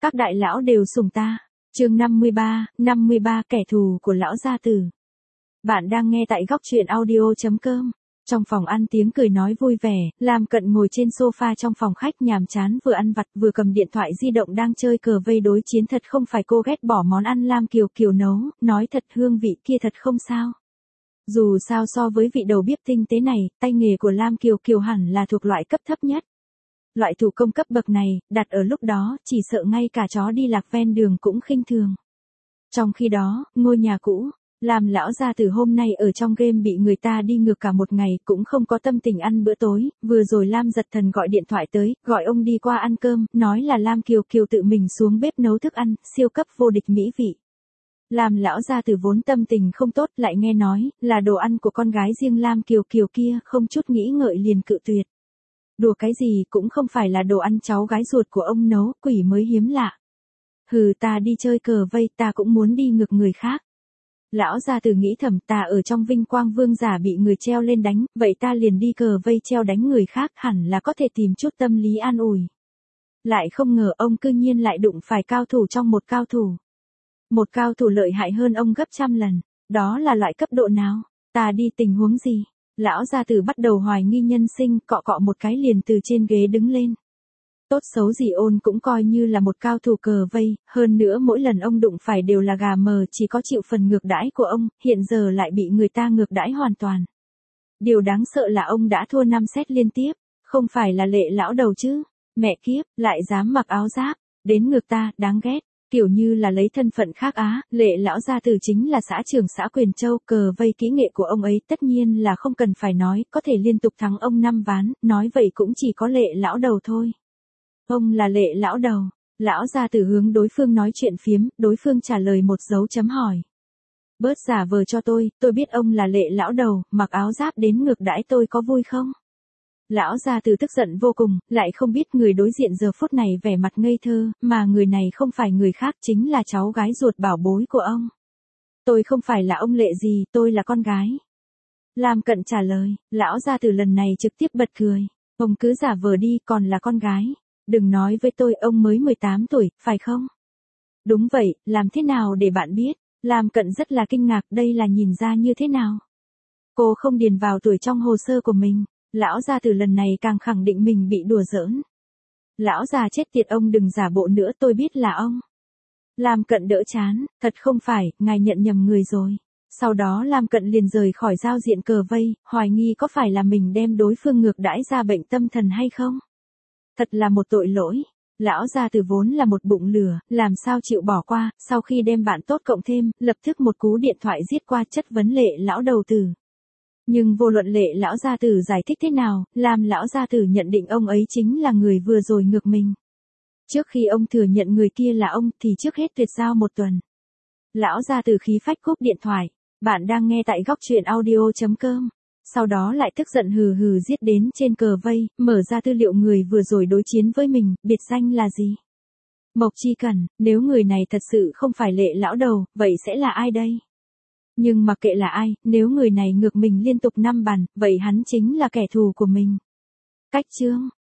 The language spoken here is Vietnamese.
Các đại lão đều sủng ta. Chương 53 kẻ thù của lão gia tử. Bạn đang nghe tại góc truyện audio.com. Trong phòng ăn tiếng cười nói vui vẻ, Lam Cận ngồi trên sofa trong phòng khách nhàm chán vừa ăn vặt vừa cầm điện thoại di động đang chơi cờ vây đối chiến. Thật không phải cô ghét bỏ món ăn Lam Kiều Kiều nấu, nói thật hương vị kia thật không sao. Dù sao so với vị đầu bếp tinh tế này, tay nghề của Lam Kiều Kiều hẳn là thuộc loại cấp thấp nhất. Loại thủ công cấp bậc này, đặt ở lúc đó, chỉ sợ ngay cả chó đi lạc ven đường cũng khinh thường. Trong khi đó, ngôi nhà cũ, Lam lão gia tử hôm nay ở trong game bị người ta đi ngược cả một ngày, cũng không có tâm tình ăn bữa tối. Vừa rồi Lam Giật Thần gọi điện thoại tới, gọi ông đi qua ăn cơm, nói là Lam Kiều Kiều tự mình xuống bếp nấu thức ăn, siêu cấp vô địch mỹ vị. Lam lão gia tử vốn tâm tình không tốt, lại nghe nói là đồ ăn của con gái riêng Lam Kiều Kiều kia, không chút nghĩ ngợi liền cự tuyệt. Đùa cái gì, cũng không phải là đồ ăn cháu gái ruột của ông nấu, quỷ mới hiếm lạ. Hừ, ta đi chơi cờ vây, ta cũng muốn đi ngược người khác. Lão gia tử nghĩ thầm, ta ở trong vinh quang vương giả bị người treo lên đánh, vậy ta liền đi cờ vây treo đánh người khác, hẳn là có thể tìm chút tâm lý an ủi. Lại không ngờ ông cư nhiên lại đụng phải cao thủ trong một cao thủ. Một cao thủ lợi hại hơn ông gấp trăm lần, đó là loại cấp độ nào? Ta đi tình huống gì? Lão gia tử bắt đầu hoài nghi nhân sinh, cọ cọ một cái liền từ trên ghế đứng lên. Tốt xấu gì Ôn cũng coi như là một cao thủ cờ vây, hơn nữa mỗi lần ông đụng phải đều là gà mờ, chỉ có chịu phần ngược đãi của ông, hiện giờ lại bị người ta ngược đãi hoàn toàn. Điều đáng sợ là ông đã thua 5 set liên tiếp, không phải là Lệ lão đầu chứ, mẹ kiếp, lại dám mặc áo giáp, đến ngược ta, đáng ghét. Kiểu như là lấy thân phận khác á, Lệ lão gia tử chính là xã trưởng xã Quyền Châu, cờ vây kỹ nghệ của ông ấy tất nhiên là không cần phải nói, có thể liên tục thắng ông 5 ván, nói vậy cũng chỉ có Lệ lão đầu thôi. Ông là Lệ lão đầu, lão gia tử hướng đối phương nói chuyện phiếm, đối phương trả lời một dấu chấm hỏi. Bớt giả vờ cho tôi biết ông là Lệ lão đầu, mặc áo giáp đến ngược đãi tôi có vui không? Lão gia tử tức giận vô cùng, lại không biết người đối diện giờ phút này vẻ mặt ngây thơ, mà người này không phải người khác, chính là cháu gái ruột bảo bối của ông. Tôi không phải là ông Lệ gì, tôi là con gái. Lam Cận trả lời, lão gia tử lần này trực tiếp bật cười. Ông cứ giả vờ đi, còn là con gái. Đừng nói với tôi ông mới 18 tuổi, phải không? Đúng vậy, làm thế nào để bạn biết? Lam Cận rất là kinh ngạc, đây là nhìn ra như thế nào? Cô không điền vào tuổi trong hồ sơ của mình. Lão gia tử lần này càng khẳng định mình bị đùa giỡn. Lão già chết tiệt, ông đừng giả bộ nữa, tôi biết là ông. Lam Cận đỡ chán, thật không phải, ngài nhận nhầm người rồi. Sau đó Lam Cận liền rời khỏi giao diện cờ vây, hoài nghi có phải là mình đem đối phương ngược đãi ra bệnh tâm thần hay không. Thật là một tội lỗi. Lão gia tử vốn là một bụng lửa, làm sao chịu bỏ qua, sau khi đem bạn tốt cộng thêm, lập tức một cú điện thoại giết qua chất vấn Lệ lão đầu tử. Nhưng vô luận Lệ lão gia tử giải thích thế nào, Lam lão gia tử nhận định ông ấy chính là người vừa rồi ngược mình. Trước khi ông thừa nhận người kia là ông thì trước hết tuyệt giao 1 tuần. Lão gia tử khí phách cúp điện thoại. Bạn đang nghe tại góc truyện audio.com. Sau đó lại tức giận hừ hừ giết đến trên cờ vây, mở ra tư liệu người vừa rồi đối chiến với mình, biệt danh là gì? Mộc Chi Cẩn, nếu người này thật sự không phải Lệ lão đầu, vậy sẽ là ai đây? Nhưng mặc kệ là ai, nếu người này ngược mình liên tục 5 bàn, vậy hắn chính là kẻ thù của mình. Cách chương,